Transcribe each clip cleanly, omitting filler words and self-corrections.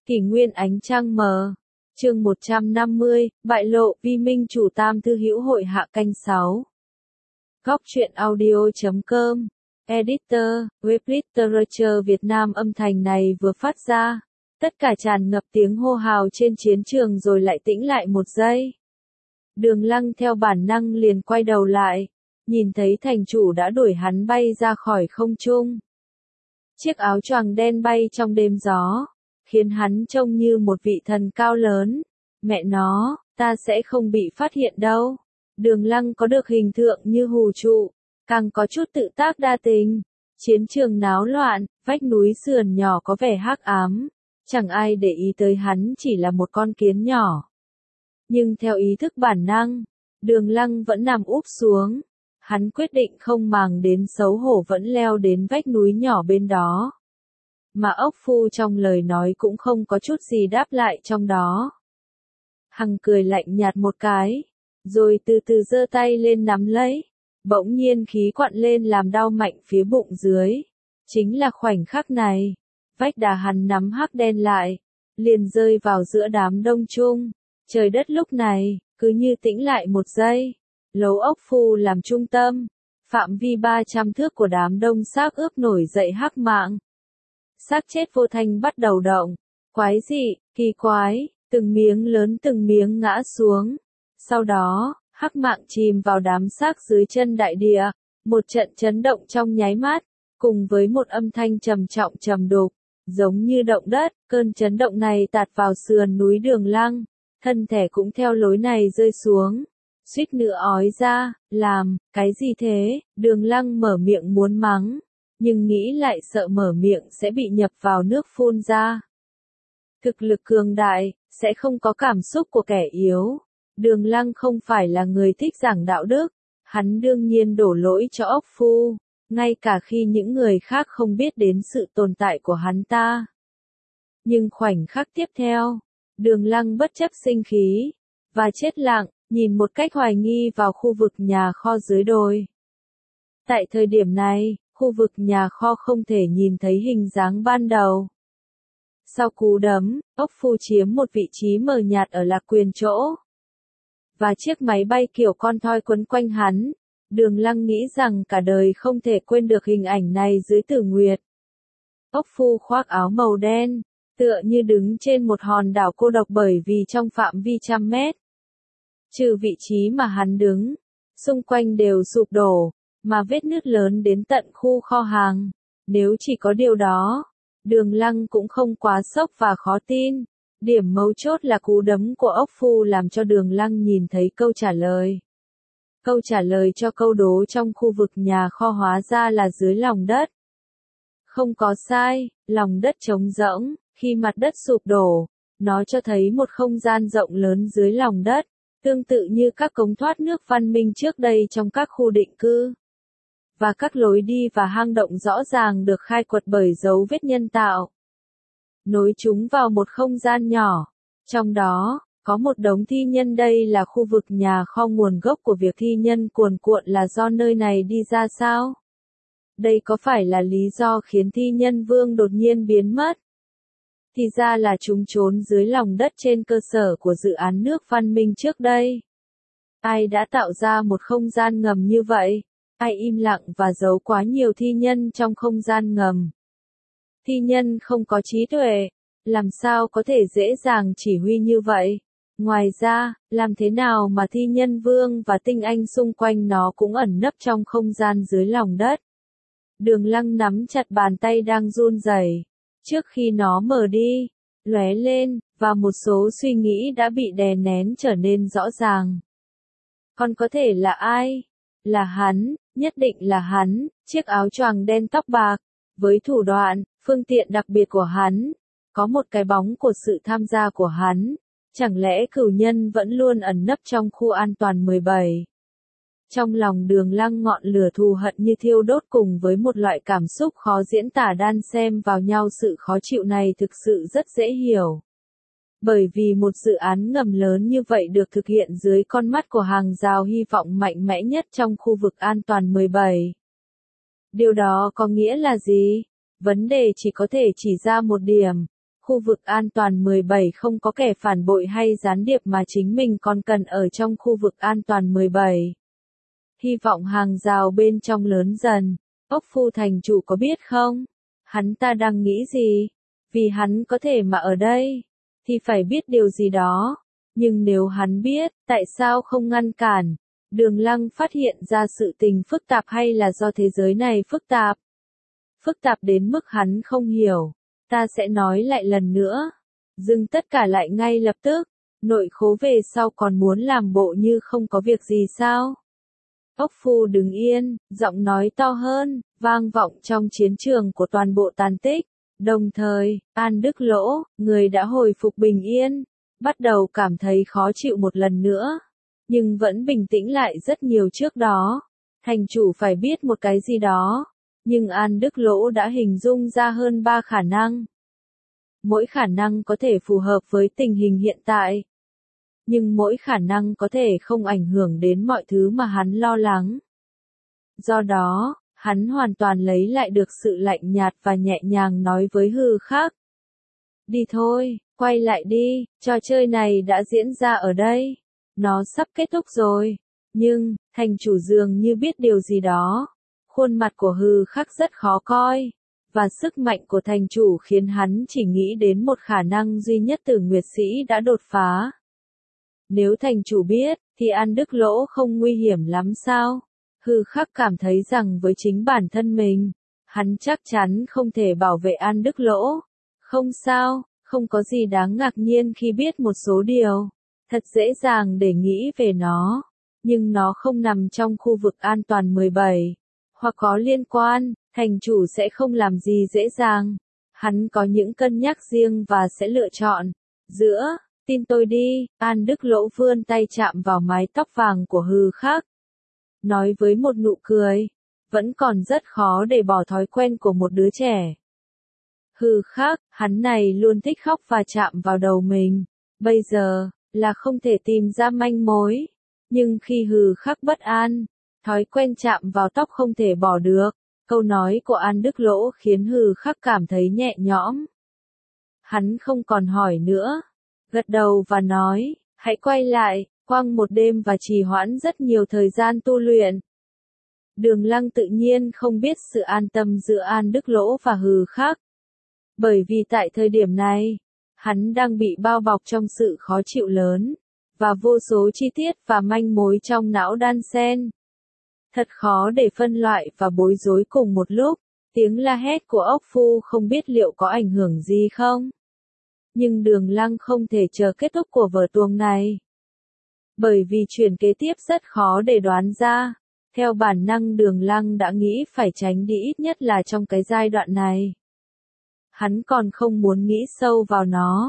Kỷ nguyên ánh trăng mờ. Chương 150, bại lộ, vi minh chủ Tam Thư Hữu Hội hạ canh 6. Góc truyện audio.com. Editor, web literature Việt Nam. Âm thanh này vừa phát ra, tất cả tràn ngập tiếng hô hào trên chiến trường rồi lại tĩnh lại một giây. Đường Lăng theo bản năng liền quay đầu lại, nhìn thấy thành chủ đã đuổi hắn bay ra khỏi không trung. Chiếc áo choàng đen bay trong đêm gió, khiến hắn trông như một vị thần cao lớn. Mẹ nó, ta sẽ không bị phát hiện đâu. Đường Lăng có được hình tượng như hù trụ, càng có chút tự tác đa tình. Chiến trường náo loạn, vách núi sườn nhỏ có vẻ hắc ám, chẳng ai để ý tới hắn, chỉ là một con kiến nhỏ. Nhưng theo ý thức bản năng, Đường Lăng vẫn nằm úp xuống. Hắn quyết định không màng đến xấu hổ vẫn leo đến vách núi nhỏ bên đó. Mà ốc phu trong lời nói cũng không có chút gì đáp lại trong đó. Hằng cười lạnh nhạt một cái, rồi từ từ giơ tay lên nắm lấy. Bỗng nhiên khí quặn lên làm đau mạnh phía bụng dưới. Chính là khoảnh khắc này, vách đá hắn nắm hắc đen lại, liền rơi vào giữa đám đông chung. Trời đất lúc này, cứ như tĩnh lại một giây. Lấu ốc phu làm trung tâm, phạm vi 300 thước của đám đông xác ướp nổi dậy hắc mạng. Xác chết vô thanh bắt đầu động, quái dị, kỳ quái, từng miếng lớn từng miếng ngã xuống. Sau đó, hắc mạng chìm vào đám xác dưới chân đại địa, một trận chấn động trong nháy mắt, cùng với một âm thanh trầm trọng trầm đục, giống như động đất. Cơn chấn động này tạt vào sườn núi Đường Lăng, thân thể cũng theo lối này rơi xuống. Suýt nữa ói ra, làm, cái gì thế? Đường Lăng mở miệng muốn mắng, nhưng nghĩ lại sợ mở miệng sẽ bị nhập vào nước phun ra. Thực lực cường đại, sẽ không có cảm xúc của kẻ yếu. Đường Lăng không phải là người thích giảng đạo đức, hắn đương nhiên đổ lỗi cho ốc phu, ngay cả khi những người khác không biết đến sự tồn tại của hắn ta. Nhưng khoảnh khắc tiếp theo, Đường Lăng bất chấp sinh khí, và chết lặng, nhìn một cách hoài nghi vào khu vực nhà kho dưới đồi. Tại thời điểm này, khu vực nhà kho không thể nhìn thấy hình dáng ban đầu. Sau cú đấm, ốc phu chiếm một vị trí mờ nhạt ở lạc quyền chỗ. Và chiếc máy bay kiểu con thoi quấn quanh hắn. Đường Lăng nghĩ rằng cả đời không thể quên được hình ảnh này dưới tử nguyệt. Ốc phu khoác áo màu đen, tựa như đứng trên một hòn đảo cô độc bởi vì trong phạm vi 100 mét. Trừ vị trí mà hắn đứng, xung quanh đều sụp đổ, mà vết nứt lớn đến tận khu kho hàng. Nếu chỉ có điều đó, Đường Lăng cũng không quá sốc và khó tin. Điểm mấu chốt là cú đấm của ốc phu làm cho Đường Lăng nhìn thấy câu trả lời. Câu trả lời cho câu đố trong khu vực nhà kho hóa ra là dưới lòng đất. Không có sai, lòng đất trống rỗng, khi mặt đất sụp đổ, nó cho thấy một không gian rộng lớn dưới lòng đất, tương tự như các cống thoát nước văn minh trước đây trong các khu định cư. Và các lối đi và hang động rõ ràng được khai quật bởi dấu vết nhân tạo, nối chúng vào một không gian nhỏ. Trong đó, có một đống thi nhân. Đây là khu vực nhà kho. Nguồn gốc của việc thi nhân cuồn cuộn là do nơi này đi ra sao? Đây có phải là lý do khiến thi nhân vương đột nhiên biến mất? Thì ra là chúng trốn dưới lòng đất trên cơ sở của dự án nước văn minh trước đây. Ai đã tạo ra một không gian ngầm như vậy? Ai im lặng và giấu quá nhiều thi nhân trong không gian ngầm? Thi nhân không có trí tuệ, làm sao có thể dễ dàng chỉ huy như vậy? Ngoài ra, làm thế nào mà thi nhân vương và tinh anh xung quanh nó cũng ẩn nấp trong không gian dưới lòng đất? Đường Lăng nắm chặt bàn tay đang run rẩy, trước khi nó mở đi, lóe lên, và một số suy nghĩ đã bị đè nén trở nên rõ ràng. Còn có thể là ai? Là hắn, nhất định là hắn. Chiếc áo choàng đen tóc bạc, với thủ đoạn, phương tiện đặc biệt của hắn, có một cái bóng của sự tham gia của hắn. Chẳng lẽ cửu nhân vẫn luôn ẩn nấp trong khu an toàn 17? Trong lòng Đường Lăng ngọn lửa thù hận như thiêu đốt cùng với một loại cảm xúc khó diễn tả đan xen vào nhau. Sự khó chịu này thực sự rất dễ hiểu. Bởi vì một dự án ngầm lớn như vậy được thực hiện dưới con mắt của hàng rào hy vọng mạnh mẽ nhất trong khu vực an toàn 17. Điều đó có nghĩa là gì? Vấn đề chỉ có thể chỉ ra một điểm. Khu vực an toàn 17 không có kẻ phản bội hay gián điệp mà chính mình còn cần ở trong khu vực an toàn 17. Hy vọng hàng rào bên trong lớn dần. Ốc Phu thành chủ có biết không? Hắn ta đang nghĩ gì? Vì hắn có thể mà ở đây, thì phải biết điều gì đó. Nhưng nếu hắn biết, tại sao không ngăn cản? Đường Lăng phát hiện ra sự tình phức tạp hay là do thế giới này phức tạp? Phức tạp đến mức hắn không hiểu. Ta sẽ nói lại lần nữa. Dừng tất cả lại ngay lập tức. Nội khố về sau còn muốn làm bộ như không có việc gì sao? Ốc Phu đứng yên, giọng nói to hơn, vang vọng trong chiến trường của toàn bộ tàn tích. Đồng thời, An Đức Lỗ, người đã hồi phục bình yên, bắt đầu cảm thấy khó chịu một lần nữa. Nhưng vẫn bình tĩnh lại rất nhiều trước đó. Thành chủ phải biết một cái gì đó. Nhưng An Đức Lỗ đã hình dung ra hơn 3 khả năng. Mỗi khả năng có thể phù hợp với tình hình hiện tại. Nhưng mỗi khả năng có thể không ảnh hưởng đến mọi thứ mà hắn lo lắng. Do đó, hắn hoàn toàn lấy lại được sự lạnh nhạt và nhẹ nhàng nói với Hư Khắc. Đi thôi, quay lại đi, trò chơi này đã diễn ra ở đây. Nó sắp kết thúc rồi. Nhưng, thành chủ dường như biết điều gì đó. Khuôn mặt của Hư Khắc rất khó coi. Và sức mạnh của thành chủ khiến hắn chỉ nghĩ đến một khả năng duy nhất Tử Nguyệt Sĩ đã đột phá. Nếu thành chủ biết, thì An Đức Lỗ không nguy hiểm lắm sao? Hư Khắc cảm thấy rằng với chính bản thân mình, hắn chắc chắn không thể bảo vệ An Đức Lỗ. Không sao, không có gì đáng ngạc nhiên khi biết một số điều. Thật dễ dàng để nghĩ về nó. Nhưng nó không nằm trong khu vực an toàn 17. Hoặc có liên quan, thành chủ sẽ không làm gì dễ dàng. Hắn có những cân nhắc riêng và sẽ lựa chọn. Giữa, tin tôi đi, An Đức Lỗ vươn tay chạm vào mái tóc vàng của Hư Khắc. Nói với một nụ cười, vẫn còn rất khó để bỏ thói quen của một đứa trẻ. Hư Khắc, hắn này luôn thích khóc và chạm vào đầu mình. Bây giờ, là không thể tìm ra manh mối. Nhưng khi Hư Khắc bất an, thói quen chạm vào tóc không thể bỏ được. Câu nói của An Đức Lỗ khiến Hư Khắc cảm thấy nhẹ nhõm. Hắn không còn hỏi nữa. Gật đầu và nói, hãy quay lại, quăng một đêm và trì hoãn rất nhiều thời gian tu luyện. Đường Lăng tự nhiên không biết sự an tâm giữa An Đức Lỗ và Hư Khắc. Bởi vì tại thời điểm này, hắn đang bị bao bọc trong sự khó chịu lớn, và vô số chi tiết và manh mối trong não đan xen. Thật khó để phân loại và bối rối cùng một lúc. Tiếng la hét của Ốc Phu không biết liệu có ảnh hưởng gì không. Nhưng Đường Lăng không thể chờ kết thúc của vở tuồng này. Bởi vì chuyện kế tiếp rất khó để đoán ra. Theo bản năng Đường Lăng đã nghĩ phải tránh đi ít nhất là trong cái giai đoạn này. Hắn còn không muốn nghĩ sâu vào nó.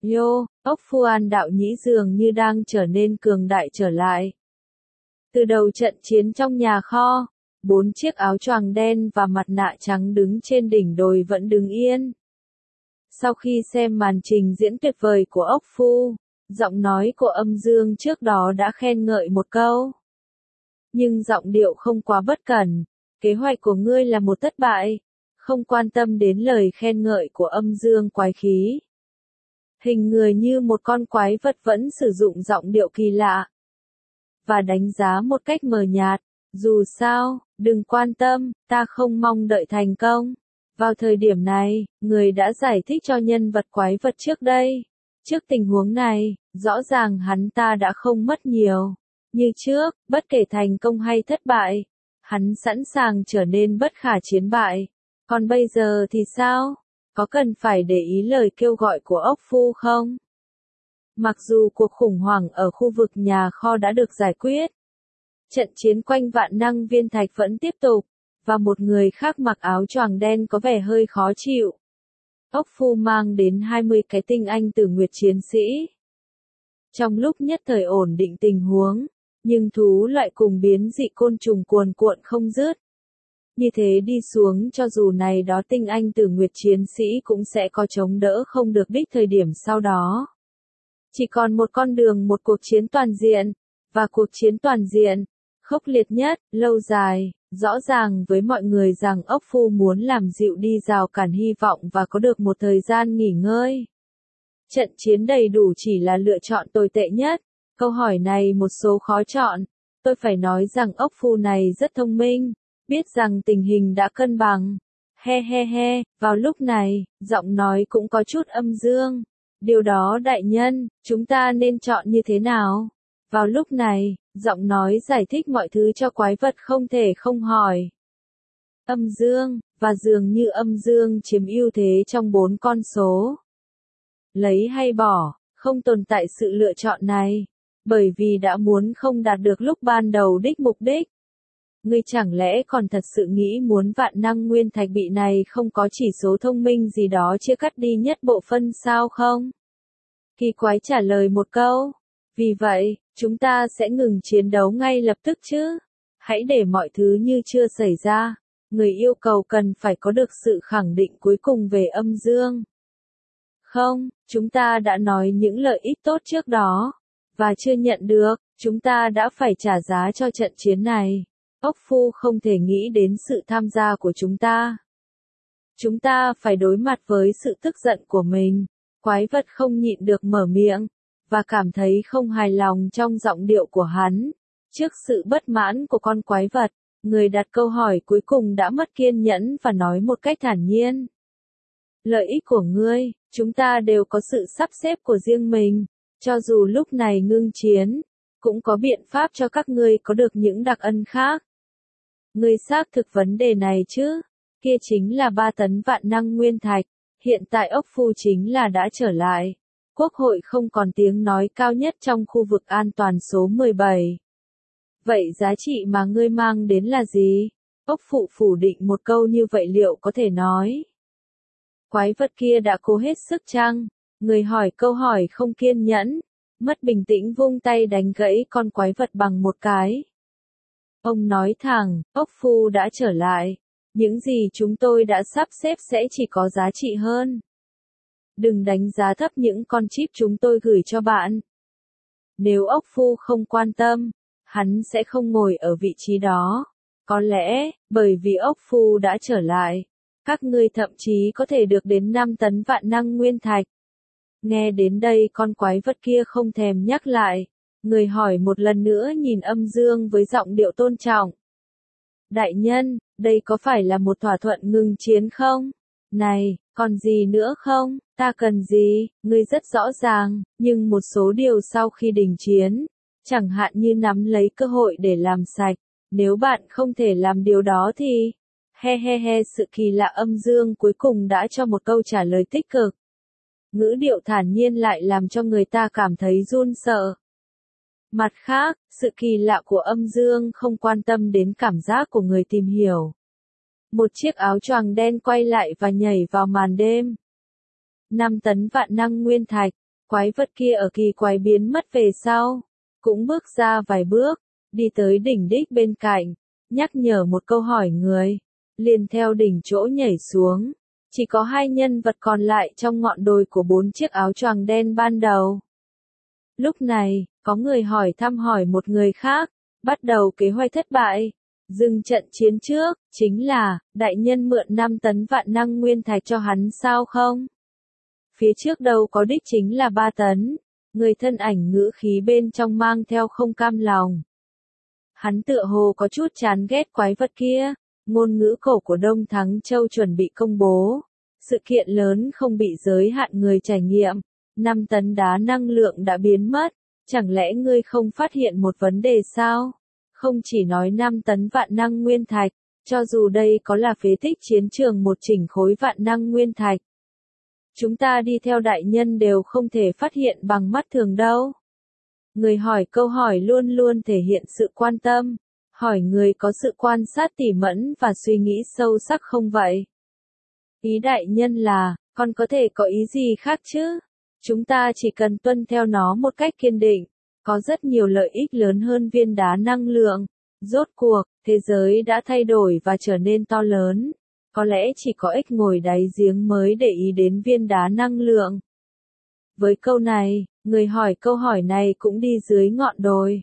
Ốc Phu An đạo nhĩ dường như đang trở nên cường đại trở lại. Từ đầu trận chiến trong nhà kho, 4 chiếc áo choàng đen và mặt nạ trắng đứng trên đỉnh đồi vẫn đứng yên. Sau khi xem màn trình diễn tuyệt vời của Ốc Phu, giọng nói của Âm Dương trước đó đã khen ngợi một câu. Nhưng giọng điệu không quá bất cẩn, kế hoạch của ngươi là một thất bại, không quan tâm đến lời khen ngợi của Âm Dương quái khí. Hình người như một con quái vật vẫn sử dụng giọng điệu kỳ lạ. Và đánh giá một cách mờ nhạt, dù sao, đừng quan tâm, ta không mong đợi thành công. Vào thời điểm này, người đã giải thích cho nhân vật quái vật trước đây. Trước tình huống này, rõ ràng hắn ta đã không mất nhiều. Như trước, bất kể thành công hay thất bại, hắn sẵn sàng trở nên bất khả chiến bại. Còn bây giờ thì sao? Có cần phải để ý lời kêu gọi của Ốc Phu không? Mặc dù cuộc khủng hoảng ở khu vực nhà kho đã được giải quyết, trận chiến quanh vạn năng viên thạch vẫn tiếp tục, và một người khác mặc áo choàng đen có vẻ hơi khó chịu. Ốc Phu mang đến 20 cái tinh anh Tử Nguyệt chiến sĩ. Trong lúc nhất thời ổn định tình huống, nhưng thú loại cùng biến dị côn trùng cuồn cuộn không dứt. Như thế đi xuống cho dù này đó tinh anh Tử Nguyệt chiến sĩ cũng sẽ có chống đỡ không được đích thời điểm sau đó. Chỉ còn một con đường một cuộc chiến toàn diện, và cuộc chiến toàn diện, khốc liệt nhất, lâu dài, rõ ràng với mọi người rằng ốc phu muốn làm dịu đi rào cản hy vọng và có được một thời gian nghỉ ngơi. Trận chiến đầy đủ chỉ là lựa chọn tồi tệ nhất. Câu hỏi này một số khó chọn. Tôi phải nói rằng ốc phu này rất thông minh, biết rằng tình hình đã cân bằng. He he he, vào lúc này, giọng nói cũng có chút âm dương. Điều đó đại nhân, chúng ta nên chọn như thế nào? Vào lúc này, giọng nói giải thích mọi thứ cho quái vật không thể không hỏi. Âm dương, và dường như âm dương chiếm ưu thế trong 4 con số. Lấy hay bỏ, không tồn tại sự lựa chọn này, bởi vì đã muốn không đạt được lúc ban đầu mục đích. Ngươi chẳng lẽ còn thật sự nghĩ muốn vạn năng nguyên thạch bị này không có chỉ số thông minh gì đó chia cắt đi nhất bộ phân sao không? Kỳ quái trả lời một câu. Vì vậy, chúng ta sẽ ngừng chiến đấu ngay lập tức chứ. Hãy để mọi thứ như chưa xảy ra. Người yêu cầu cần phải có được sự khẳng định cuối cùng về âm dương. Không, chúng ta đã nói những lợi ích tốt trước đó, và chưa nhận được, chúng ta đã phải trả giá cho trận chiến này. Ốc phu không thể nghĩ đến sự tham gia của chúng ta. Chúng ta phải đối mặt với sự tức giận của mình. Quái vật không nhịn được mở miệng, và cảm thấy không hài lòng trong giọng điệu của hắn. Trước sự bất mãn của con quái vật, người đặt câu hỏi cuối cùng đã mất kiên nhẫn và nói một cách thản nhiên. Lợi ích của ngươi, chúng ta đều có sự sắp xếp của riêng mình. Cho dù lúc này ngưng chiến, cũng có biện pháp cho các ngươi có được những đặc ân khác. Ngươi xác thực vấn đề này chứ? Kia chính là 3 tấn vạn năng nguyên thạch. Hiện tại ốc phu chính là đã trở lại. Quốc hội không còn tiếng nói cao nhất trong khu vực an toàn số 17. Vậy giá trị mà ngươi mang đến là gì? Ốc phụ phủ định một câu như vậy liệu có thể nói? Quái vật kia đã cố hết sức chăng? Người hỏi câu hỏi không kiên nhẫn, mất bình tĩnh vung tay đánh gãy con quái vật bằng một cái. Ông nói thẳng, ốc phu đã trở lại. Những gì chúng tôi đã sắp xếp sẽ chỉ có giá trị hơn. Đừng đánh giá thấp những con chip chúng tôi gửi cho bạn. Nếu ốc phu không quan tâm, hắn sẽ không ngồi ở vị trí đó. Có lẽ, bởi vì ốc phu đã trở lại, các ngươi thậm chí có thể được đến 5 tấn vạn năng nguyên thạch. Nghe đến đây con quái vật kia không thèm nhắc lại. Người hỏi một lần nữa nhìn âm dương với giọng điệu tôn trọng. Đại nhân, đây có phải là một thỏa thuận ngừng chiến không? Này, còn gì nữa không? Ta cần gì? Ngươi rất rõ ràng, nhưng một số điều sau khi đình chiến, chẳng hạn như nắm lấy cơ hội để làm sạch. Nếu bạn không thể làm điều đó thì... He he he, sự kỳ lạ âm dương cuối cùng đã cho một câu trả lời tích cực. Ngữ điệu thản nhiên lại làm cho người ta cảm thấy run sợ. Mặt khác, sự kỳ lạ của âm dương không quan tâm đến cảm giác của người tìm hiểu. Một chiếc áo choàng đen quay lại và nhảy vào màn đêm. 5 tấn vạn năng nguyên thạch, quái vật kia ở kỳ quái biến mất về sau. Cũng bước ra vài bước, đi tới đỉnh đích bên cạnh, nhắc nhở một câu hỏi người. Liền theo đỉnh chỗ nhảy xuống. Chỉ có 2 nhân vật còn lại trong ngọn đồi của 4 chiếc áo choàng đen ban đầu. Lúc này, có người hỏi thăm hỏi một người khác, bắt đầu kế hoạch thất bại. Dừng trận chiến trước, chính là, đại nhân mượn 5 tấn vạn năng nguyên thạch cho hắn sao không? Phía trước đầu có đích chính là 3 tấn. Người thân ảnh ngữ khí bên trong mang theo không cam lòng. Hắn tựa hồ có chút chán ghét quái vật kia. Ngôn ngữ cổ của Đông Thắng Châu chuẩn bị công bố. Sự kiện lớn không bị giới hạn người trải nghiệm. 5 tấn đá năng lượng đã biến mất. Chẳng lẽ ngươi không phát hiện một vấn đề sao? Không chỉ nói 5 tấn vạn năng nguyên thạch, cho dù đây có là phế tích chiến trường một chỉnh khối vạn năng nguyên thạch. Chúng ta đi theo đại nhân đều không thể phát hiện bằng mắt thường đâu. Người hỏi câu hỏi luôn luôn thể hiện sự quan tâm. Hỏi người có sự quan sát tỉ mẫn và suy nghĩ sâu sắc không vậy? Ý đại nhân là, con có thể có ý gì khác chứ? Chúng ta chỉ cần tuân theo nó một cách kiên định. Có rất nhiều lợi ích lớn hơn viên đá năng lượng. Rốt cuộc, thế giới đã thay đổi và trở nên to lớn. Có lẽ chỉ có ếch ngồi đáy giếng mới để ý đến viên đá năng lượng. Với câu này, người hỏi câu hỏi này cũng đi dưới ngọn đồi.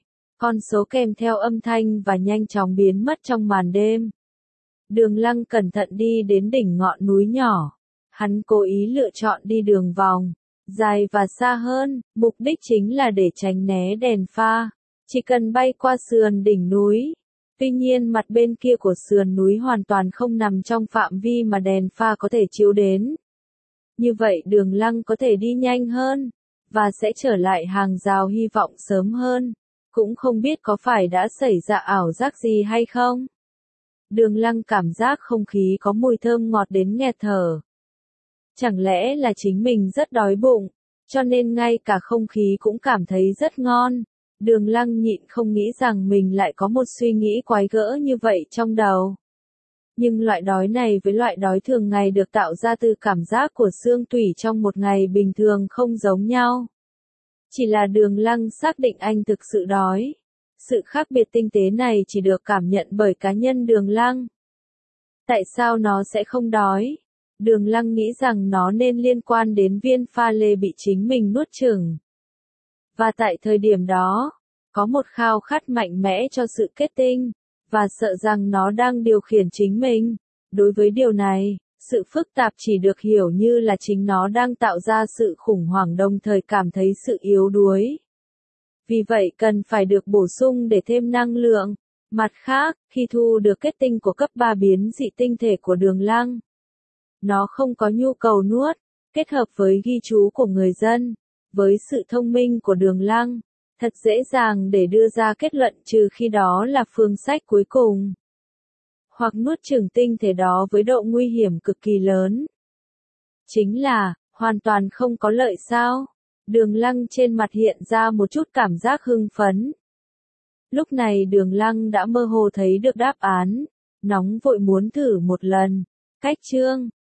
Con số kèm theo âm thanh và nhanh chóng biến mất trong màn đêm. Đường Lăng cẩn thận đi đến đỉnh ngọn núi nhỏ. Hắn cố ý lựa chọn đi đường vòng, dài và xa hơn, mục đích chính là để tránh né đèn pha. Chỉ cần bay qua sườn đỉnh núi. Tuy nhiên mặt bên kia của sườn núi hoàn toàn không nằm trong phạm vi mà đèn pha có thể chiếu đến. Như vậy Đường Lăng có thể đi nhanh hơn, và sẽ trở lại hàng rào hy vọng sớm hơn. Cũng không biết có phải đã xảy ra ảo giác gì hay không. Đường Lăng cảm giác không khí có mùi thơm ngọt đến nghẹt thở. Chẳng lẽ là chính mình rất đói bụng, cho nên ngay cả không khí cũng cảm thấy rất ngon. Đường Lăng nhịn không nghĩ rằng mình lại có một suy nghĩ quái gở như vậy trong đầu. Nhưng loại đói này với loại đói thường ngày được tạo ra từ cảm giác của xương tủy trong một ngày bình thường không giống nhau. Chỉ là Đường Lăng xác định anh thực sự đói. Sự khác biệt tinh tế này chỉ được cảm nhận bởi cá nhân Đường Lăng. Tại sao nó sẽ không đói? Đường Lăng nghĩ rằng nó nên liên quan đến viên pha lê bị chính mình nuốt chửng. Và tại thời điểm đó, có một khao khát mạnh mẽ cho sự kết tinh, và sợ rằng nó đang điều khiển chính mình. Đối với điều này, sự phức tạp chỉ được hiểu như là chính nó đang tạo ra sự khủng hoảng đồng thời cảm thấy sự yếu đuối. Vì vậy cần phải được bổ sung để thêm năng lượng. Mặt khác, khi thu được kết tinh của cấp 3 biến dị tinh thể của Đường Lăng, nó không có nhu cầu nuốt, kết hợp với ghi chú của người dân, với sự thông minh của Đường Lăng, thật dễ dàng để đưa ra kết luận trừ khi đó là phương sách cuối cùng. Hoặc nuốt chửng tinh thể đó với độ nguy hiểm cực kỳ lớn. Chính là, hoàn toàn không có lợi sao? Đường Lăng trên mặt hiện ra một chút cảm giác hưng phấn. Lúc này Đường Lăng đã mơ hồ thấy được đáp án, nóng vội muốn thử một lần. Cách chương